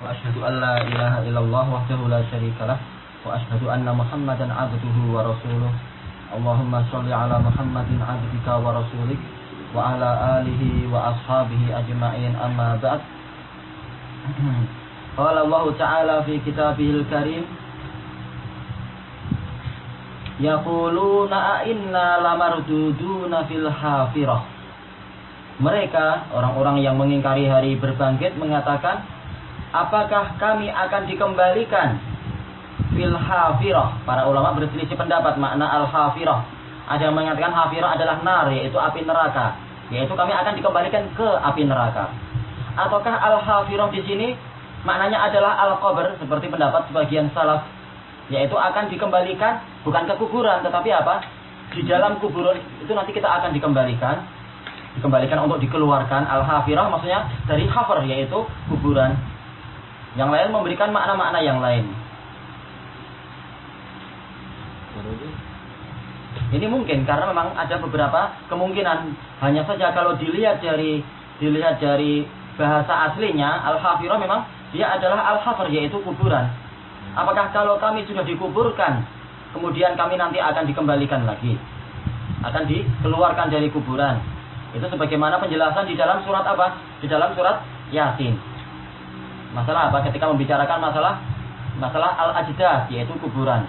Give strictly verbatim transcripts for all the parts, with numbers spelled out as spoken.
وأشهد أن لا إله إلا الله وحده لا شريك له وأشهد أن محمدا عبده ورسوله اللهم صل على محمد عبدك ورسولك وعلى آله وأصحابه أجمعين أما بعد. قال الله تعالى في كتابه الكريم يقولون أئنا لمردودون في الحافرة. Mereka, orang-orang yang mengingkari hari berbangkit, mengatakan, apakah kami akan dikembalikan fil hafirah? Para ulama berselisih pendapat makna al-hafirah. Ada yang mengatakan hafirah adalah nar, yaitu api neraka, yaitu kami akan dikembalikan ke api neraka. Ataukah al-hafirah di sini maknanya adalah al-qabr, seperti pendapat sebagian salaf, yaitu akan dikembalikan bukan ke kuburan, tetapi apa? Di dalam kuburan itu nanti kita akan dikembalikan, dikembalikan untuk dikeluarkan. Al-hafirah maksudnya dari hafar, yaitu kuburan. Yang lain memberikan makna-makna yang lain. Ini mungkin karena memang ada beberapa kemungkinan. Hanya saja kalau dilihat dari dilihat dari bahasa aslinya, al-hafirah memang dia adalah al-hafar, yaitu kuburan. Apakah kalau kami sudah dikuburkan, kemudian kami nanti akan dikembalikan lagi, akan dikeluarkan dari kuburan? Itu sebagaimana penjelasan di dalam surat apa? Di dalam surat Yasin. Masalah apa? Ketika membicarakan masalah masalah al-ajdath, yaitu kuburan.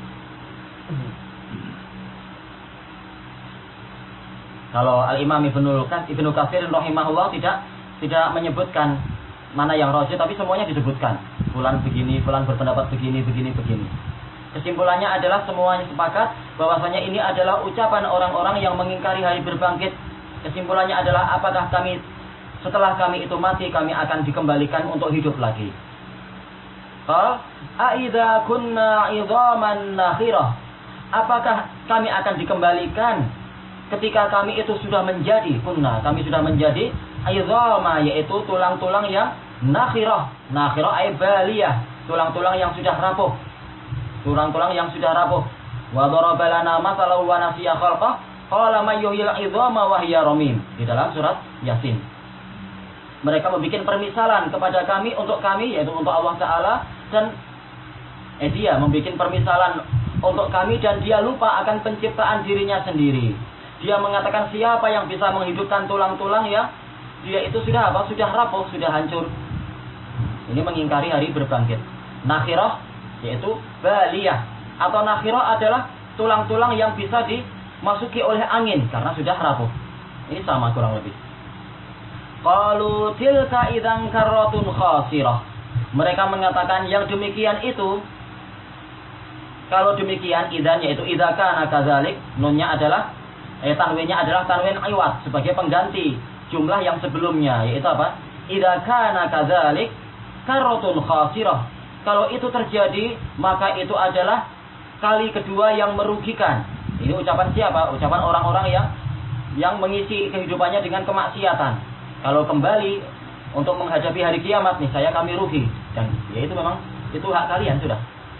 Kalau Al-Imam Ibnu Ibnu Katsir rahimahullah tidak tidak menyebutkan mana yang rajih, tapi semuanya disebutkan. Fulan begini, fulan berpendapat begini, begini, begini. Kesimpulannya adalah semuanya sepakat bahwasanya ini adalah ucapan orang-orang yang mengingkari hari berbangkit. Kesimpulannya adalah apakah kami setelah kami itu mati kami akan dikembalikan untuk hidup lagi. Qal aidza kunna idzaman nakhirah. Apakah kami akan dikembalikan ketika kami itu sudah menjadi kunna, kami sudah menjadi idzama, yaitu tulang-tulang yang nakhirah. Nakhirah ay baliyah, tulang-tulang yang sudah rapuh. Tulang-tulang yang sudah rapuh. Wa daraba lana mathalan wa nasiya khalqah. Qala may yuhyil 'idhama wa hiya ramim, di dalam surat Yasin. Mereka membuat permisalan kepada kami, untuk kami, yaitu untuk Allah Ta'ala, dan eh dia membuat permisalan untuk kami dan dia lupa akan penciptaan dirinya sendiri. Dia mengatakan siapa yang bisa menghidupkan tulang-tulang ya dia itu sudah apa? Sudah rapuh, sudah hancur. Ini mengingkari hari berbangkit. Nakhirah yaitu baliyah, atau nakhirah adalah tulang-tulang yang bisa dimasuki oleh angin karena sudah rapuh. Ini sama kurang lebih. Qalu tilka idzan karratun khasirah. Mereka mengatakan yang demikian itu, kalau demikian idzan yaitu idza kana kadzalik, nunnya adalah eh tanwinnya adalah tanwin iwad sebagai pengganti jumlah yang sebelumnya, yaitu apa? Idza kana kadzalik karratun khasirah. Kalau itu terjadi, maka itu adalah kali kedua yang merugikan. Ini ucapan siapa? Ucapan orang-orang yang yang mengisi kehidupannya dengan kemaksiatan. Kalau kembali untuk menghadapi hari kiamat nih, saya kami rugi. Dan ya itu memang itu hak kalian sudah.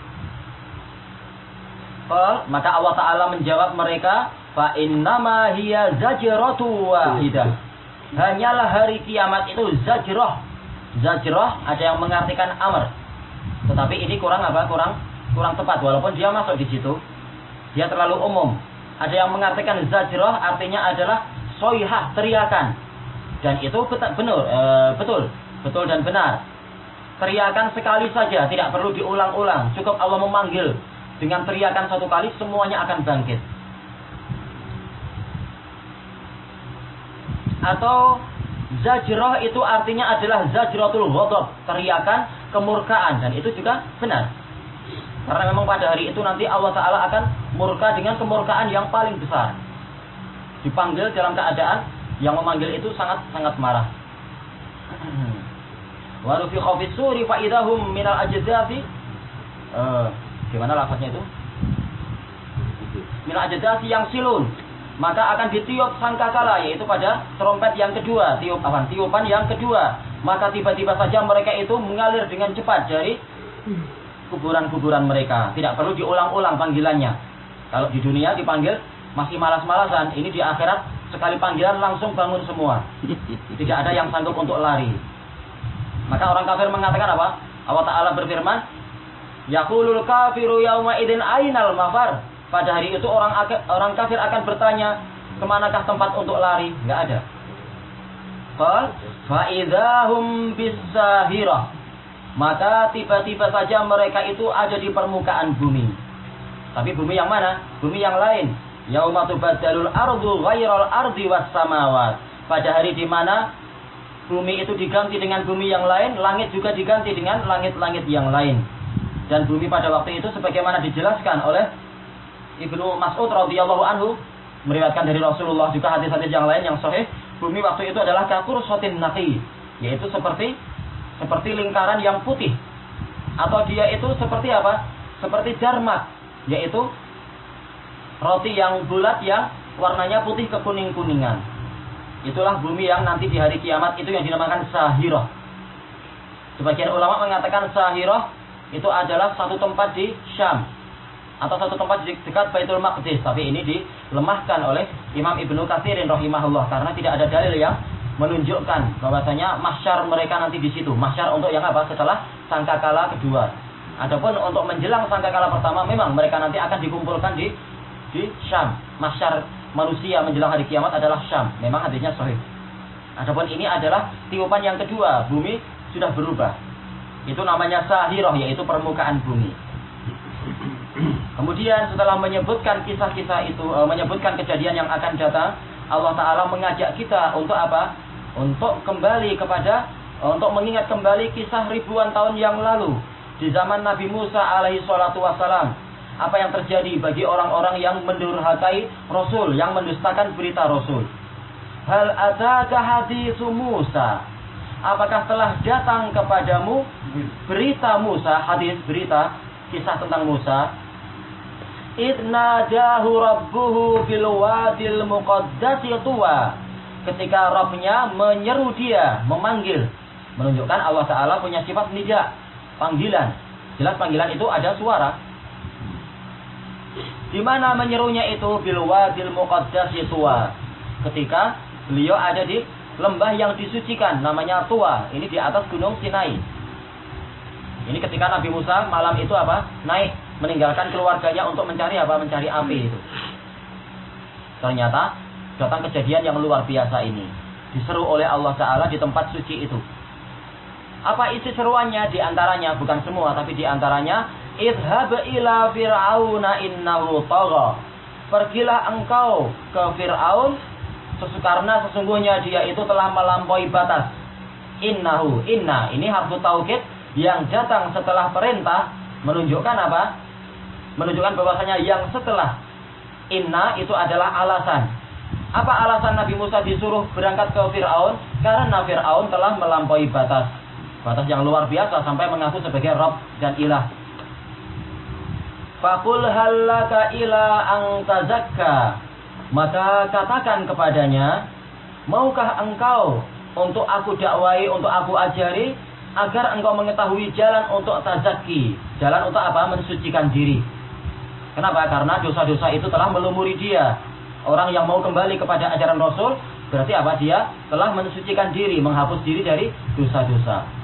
Qal, maka Allah Ta'ala menjawab mereka, fa innama hiya zajratu wahidah. Hanyalah hari kiamat itu zajrah. Zajrah ada yang mengartikan amr. Tetapi ini kurang apa? Kurang kurang tepat, walaupun dia masuk di situ. Dia terlalu umum. Ada yang mengartikan zajrah artinya adalah soihah, teriakan. Dan itu betul, benar, e, betul, betul dan benar. Teriakan sekali saja, tidak perlu diulang-ulang. Cukup Allah memanggil dengan teriakan satu kali, semuanya akan bangkit. Atau zajrah itu artinya adalah zajratul ghadab, teriakan kemurkaan, dan itu juga benar. Karena memang pada hari itu nanti Allah Ta'ala akan murka dengan kemurkaan yang paling besar. Dipanggil dalam keadaan yang memanggil itu sangat-sangat marah. Wa nufikha fis suri fa idahum minal ajdathi. Eh, gimana lafaznya itu? Minal ajdathi yang silun. Maka akan ditiup sangkakala, yaitu pada trompet yang kedua, tiup apa? Tiupan yang kedua. Maka tiba-tiba saja mereka itu mengalir dengan cepat dari kuburan-kuburan mereka. Tidak perlu diulang-ulang panggilannya. Kalau di dunia dipanggil masih malas-malasan, ini di akhirat sekali panggilan langsung bangun semua. Tidak ada yang sanggup untuk lari. Maka orang kafir mengatakan apa? Allah Ta'ala berfirman, yaqulul kafiru yauma idzin ainal mafar. Pada hari itu orang orang kafir akan bertanya, kemanakah tempat untuk lari? Enggak ada. Qal fa idzahum bisahirah. Maka tiba-tiba saja mereka itu ada di permukaan bumi. Tapi bumi yang mana? Bumi yang lain. Yauma tubaddalul ardu ghairal ardi was samawat. Pada hari di mana bumi itu diganti dengan bumi yang lain, langit juga diganti dengan langit-langit yang lain. Dan bumi pada waktu itu sebagaimana dijelaskan oleh Ibnu Mas'ud radhiyallahu anhu, meriwayatkan dari Rasulullah juga hadis-hadis yang lain yang sahih, bumi waktu itu adalah kakursatin naqi, yaitu seperti seperti lingkaran yang putih. Atau dia itu seperti apa? Seperti jarmak, yaitu roti yang bulat yang warnanya putih kekuning-kuningan. Itulah bumi yang nanti di hari kiamat itu yang dinamakan Sahirah. Sebagian ulama mengatakan Sahirah itu adalah satu tempat di Syam atau satu tempat di dekat Baitul Maqdis. Tapi ini dilemahkan oleh Imam Ibnu Katsirin rahimahullah karena tidak ada dalil yang menunjukkan bahwasanya mahsyar mereka nanti di situ. Mahsyar untuk yang apa? Setelah sangkakala kedua. Adapun untuk menjelang sangkakala pertama memang mereka nanti akan dikumpulkan di di Syam. Mahsyar manusia menjelang hari kiamat adalah Syam. Memang hadisnya sahih. Adapun ini adalah tiupan yang kedua, bumi sudah berubah. Itu namanya Sahirah, yaitu permukaan bumi. Kemudian setelah menyebutkan kisah-kisah itu, e, menyebutkan kejadian yang akan datang, Allah Ta'ala mengajak kita untuk apa? Untuk kembali kepada, e, untuk mengingat kembali kisah ribuan tahun yang lalu. Di zaman Nabi Musa alaihi salatu wassalam. Apa yang terjadi bagi orang-orang yang mendurhakai Rasul, yang mendustakan berita Rasul. Hal ataka haditsu Musa. Apakah telah datang kepadamu berita Musa, hadis berita, kisah tentang Musa. Idnadahu rabbuhu bil wadil muqaddasi tuwa. Ketika Rabbnya menyeru dia, memanggil. Menunjukkan Allah Ta'ala punya sifat nida, panggilan. Jelas panggilan itu ada suara. Di mana menyerunya itu bil wadil muqaddasi tuwa. Ketika beliau ada di lembah yang disucikan namanya Tuwa. Ini di atas gunung Sinai. Ini ketika Nabi Musa malam itu apa? Naik meninggalkan keluarganya untuk mencari apa? Mencari api itu. Ternyata datang kejadian yang luar biasa ini. Diseru oleh Allah Ta'ala di tempat suci itu. Apa isi seruannya? Di antaranya, bukan semua, tapi di antaranya, idhab ila fir'auna innahu tagha. Pergilah engkau ke Fir'aun, karena sesungguhnya dia itu telah melampaui batas. Innahu, inna, ini harfu taukid yang datang setelah perintah, menunjukkan apa? Menunjukkan bahwasanya yang setelah inna itu adalah alasan. Apa alasan Nabi Musa disuruh berangkat ke Fir'aun? Karena Fir'aun telah melampaui batas. Batas yang luar biasa sampai mengaku sebagai Rabb dan Ilah. Faqul hallaka ila an tazakka. Maka katakan kepadanya, maukah engkau untuk aku dakwai, untuk aku ajari, agar engkau mengetahui jalan untuk tazakki. Jalan untuk apa? Mensucikan diri. Kenapa? Karena dosa-dosa itu telah melumuri dia. Orang yang mau kembali kepada ajaran Rasul, berarti apa? Dia telah mensucikan diri, menghapus diri dari dosa-dosa.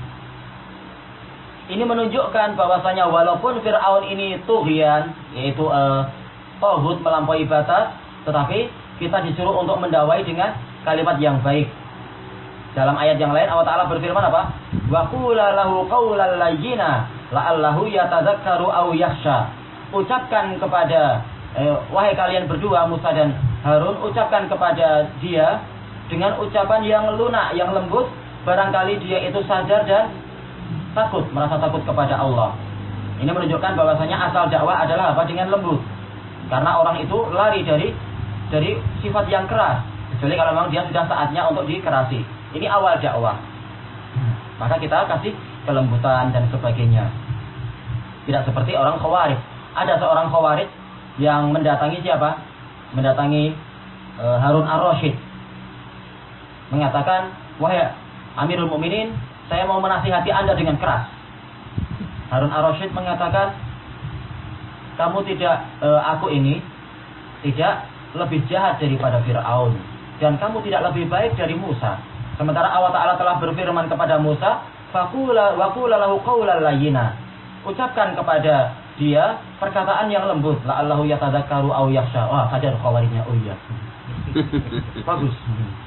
Ini menunjukkan bahwasanya walaupun Fir'aun ini tughyan, yaitu uh, tohut, melampaui batas, tetapi kita disuruh untuk mendakwai dengan kalimat yang baik. Dalam ayat yang lain Allah Ta'ala berfirman apa? Wa qula lahu qawlan layyina la'allahu yatadzakkaru aw yakhsha. Ucapkan kepada eh, wahai kalian berdua, Musa dan Harun, ucapkan kepada dia dengan ucapan yang lunak, yang lembut, barangkali dia itu sadar dan takut, merasa takut kepada Allah. Ini menunjukkan bahwasanya asal dakwah adalah apa? Dengan lembut. Karena orang itu lari dari dari sifat yang keras, kecuali kalau memang dia sudah saatnya untuk dikerasi. Ini awal dakwah. Maka kita kasih kelembutan dan sebagainya. Tidak seperti orang Khawarij. Ada seorang Khawarij yang mendatangi siapa? Mendatangi e, Harun ar-Rasyid. Mengatakan, wahai Amirul Mukminin, saya mau menasihati Anda dengan keras. Harun ar-Rasyid mengatakan, kamu tidak, e, aku ini tidak lebih jahat daripada Fir'aun, dan kamu tidak lebih baik dari Musa. Sementara Allah Ta'ala telah berfirman kepada Musa, Faqula wa qula lahu qawlan layyina. Ucapkan kepada dia perkataan yang lembut. La'allahu yatadzakkaru aw yakhsha. Wah, kadar khawarijnya. Oh iya. Bagus.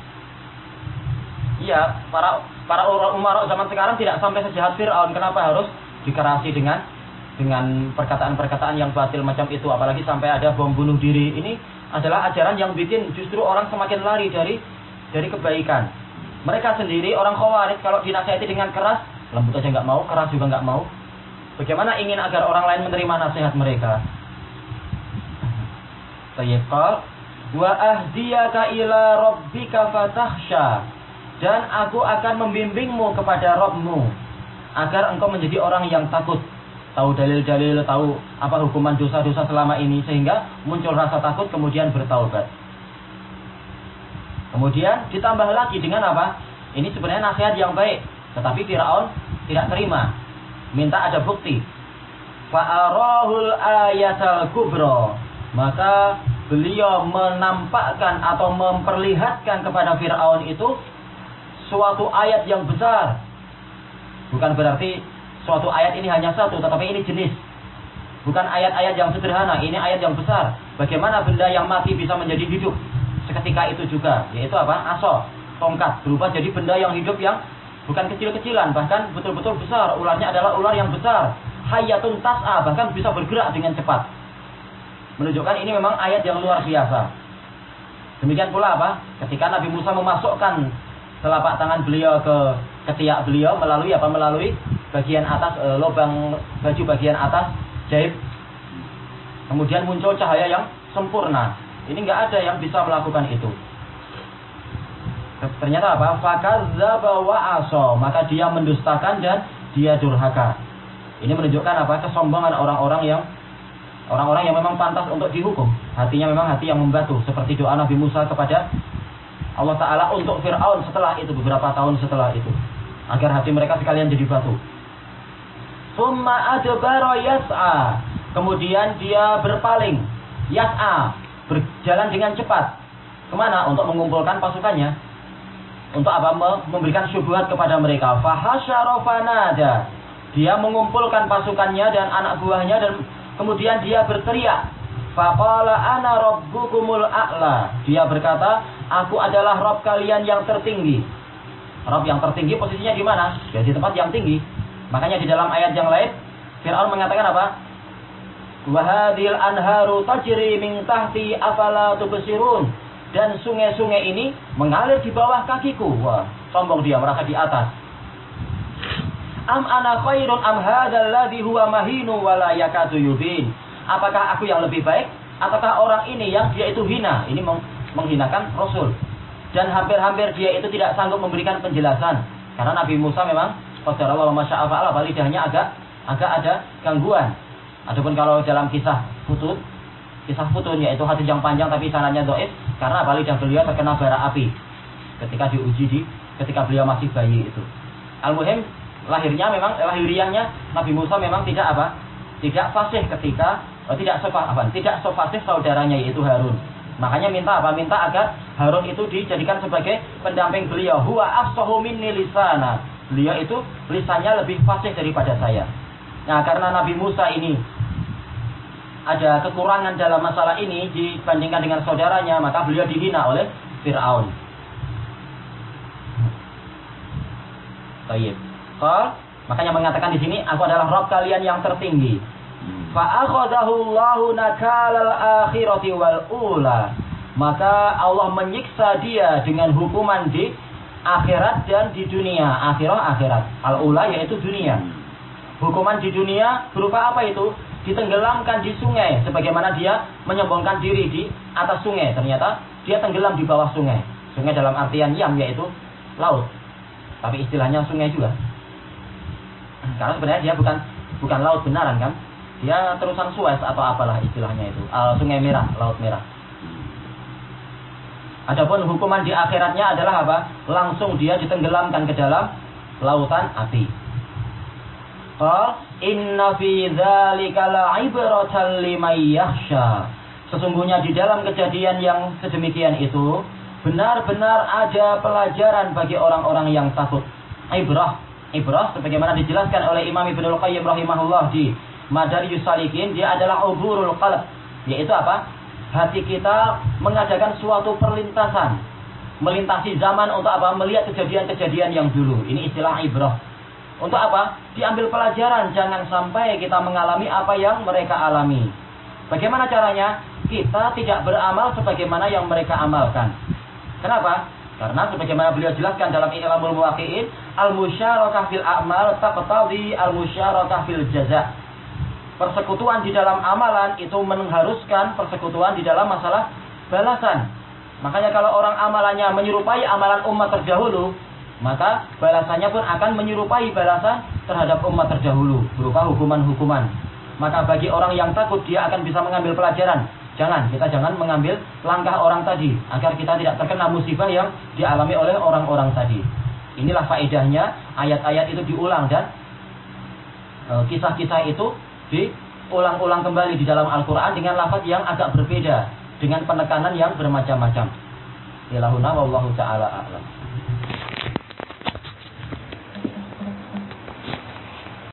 Iya, para para umara zaman sekarang tidak sampai sejahat Fir'aun. Kenapa harus dikerasi dengan dengan perkataan-perkataan yang batil macam itu, apalagi sampai ada bom bunuh diri. Ini adalah ajaran yang bikin justru orang semakin lari dari dari kebaikan. Mereka sendiri orang Khawarij kalau dinasihati dengan keras, lembut aja nggak mau, keras juga nggak mau. Bagaimana ingin agar orang lain menerima nasihat mereka? Tayyibqal wa ahdiyaka ila rabbika fatakhsha, dan aku akan membimbingmu kepada Rabbmu agar engkau menjadi orang yang takut, tahu dalil-dalil, tahu apa hukuman dosa-dosa selama ini, sehingga muncul rasa takut kemudian bertaubat. Kemudian ditambah lagi dengan apa? Ini sebenarnya nasihat yang baik, tetapi Firaun tidak terima, minta ada bukti. Fa'arahul ayatal kubra, maka beliau menampakkan atau memperlihatkan kepada Firaun itu suatu ayat yang besar. Bukan berarti suatu ayat ini hanya satu, tetapi ini jenis. Bukan ayat-ayat yang sederhana, ini ayat yang besar. Bagaimana benda yang mati bisa menjadi hidup seketika itu juga, yaitu apa? Aso, tongkat, berubah jadi benda yang hidup yang bukan kecil-kecilan, bahkan betul-betul besar. Ularnya adalah ular yang besar, hayatun tas'a, bahkan bisa bergerak dengan cepat. Menunjukkan ini memang ayat yang luar biasa. Demikian pula apa? Ketika Nabi Musa memasukkan telapak tangan beliau ke ketiak beliau melalui apa? Melalui bagian atas e, lubang baju bagian atas jahit. Kemudian muncul cahaya yang sempurna. Ini enggak ada yang bisa melakukan itu. Ternyata apa? Fakadzdzaba wa asa, maka dia mendustakan dan dia durhaka. Ini menunjukkan apa? Kesombongan orang-orang yang orang-orang yang memang pantas untuk dihukum. Hatinya memang hati yang membatu, seperti doa Nabi Musa kepada Allah Ta'ala untuk Fir'aun setelah itu, beberapa tahun setelah itu, agar hati mereka sekalian jadi batu. Summa adbara yas'a, kemudian dia berpaling, yas'a, berjalan dengan cepat. Kemana? Untuk mengumpulkan pasukannya. Untuk apa? Memberikan syubhat kepada mereka. Fahasyara fanada, dia mengumpulkan pasukannya dan anak buahnya, dan kemudian dia berteriak. Faqala ana rabbukumul a'la, dia berkata, aku adalah Rabb kalian yang tertinggi. Rabb yang tertinggi posisinya di mana? Ya, di tempat yang tinggi. Makanya di dalam ayat yang lain Fir'aun mengatakan apa? Wa hadhil anharu tajri min tahti afala tubsirun, dan sungai-sungai ini mengalir di bawah kakiku. Wah, sombong dia, merasa di atas. Am ana khairun am hadzal ladzi huwa mahinu wa la yakadu yubin, apakah aku yang lebih baik ataukah orang ini yang dia itu hina? Ini menghinakan Rasul, dan hampir-hampir dia itu tidak sanggup memberikan penjelasan, karena Nabi Musa memang qadarallahu ma syaa fa'ala, lidahnya agak agak ada gangguan. Adapun kalau dalam kisah Futun, kisah Futun yaitu hadis yang panjang tapi sanadnya dhaif, karena lidah beliau terkena bara api ketika diuji di ketika beliau masih bayi itu. Al-muhim, lahirnya memang lahiriahnya Nabi Musa memang tidak apa? Tidak fasih ketika oh, tidak sofa apa? Tidak sofasih saudaranya yaitu Harun. Makanya minta apa? Minta agar Harun itu dijadikan sebagai pendamping beliau. Huwa afsahu minni lisana. Beliau itu lisannya lebih fasih daripada saya. Nah, karena Nabi Musa ini ada kekurangan dalam masalah ini dibandingkan dengan saudaranya, maka beliau dihina oleh Fir'aun. Baik. Qal, makanya mengatakan di sini, aku adalah Rabb kalian yang tertinggi. Fa akhadahu Allahu nakalal akhirati wal ula, maka Allah menyiksa dia dengan hukuman di akhirat dan di dunia. Akhirah akhirat, al ula yaitu dunia. Hukuman di dunia berupa apa itu? Ditenggelamkan di sungai, sebagaimana dia menyombongkan diri di atas sungai. Ternyata dia tenggelam di bawah sungai. Sungai dalam artian yam yaitu laut, tapi istilahnya sungai juga. Karena sebenarnya dia bukan bukan laut benaran kan? Dia terusan Suez atau apalah istilahnya itu. Uh, sungai merah, laut merah. Adapun hukuman di akhiratnya adalah apa? Langsung dia ditenggelamkan ke dalam lautan api. Qal inna fi dzalika la'ibratan liman yakhsha. Sesungguhnya di dalam kejadian yang sedemikian itu benar-benar ada pelajaran bagi orang-orang yang takut. Ibrah ibrah sebagaimana dijelaskan oleh Imam Ibnul Qayyim rahimahullah di Madarijus Salikin, dia adalah uburul qalb, yaitu apa? Hati kita mengadakan suatu perlintasan, melintasi zaman untuk apa? Melihat kejadian-kejadian yang dulu. Ini istilah ibrah. Untuk apa? Diambil pelajaran, jangan sampai kita mengalami apa yang mereka alami. Bagaimana caranya? Kita tidak beramal sebagaimana yang mereka amalkan. Kenapa? Karena sebagaimana beliau jelaskan dalam I'lamul Muwaqqi'in, al-musyarakah fil a'mal taqtadi al-musyarakah fil jaza'. Persekutuan di dalam amalan itu mengharuskan persekutuan di dalam masalah balasan. Makanya kalau orang amalannya menyerupai amalan umat terdahulu, maka balasannya pun akan menyerupai balasan terhadap umat terdahulu berupa hukuman-hukuman. Maka bagi orang yang takut, dia akan bisa mengambil pelajaran. Jangan, kita jangan mengambil langkah orang tadi, agar kita tidak terkena musibah yang dialami oleh orang-orang tadi. Inilah faedahnya ayat-ayat itu diulang dan kisah-kisah itu diulang-ulang kembali di dalam Al-Quran dengan lafaz yang agak berbeda, dengan penekanan yang bermacam-macam. Ilahuna wallahu ta'ala a'lam.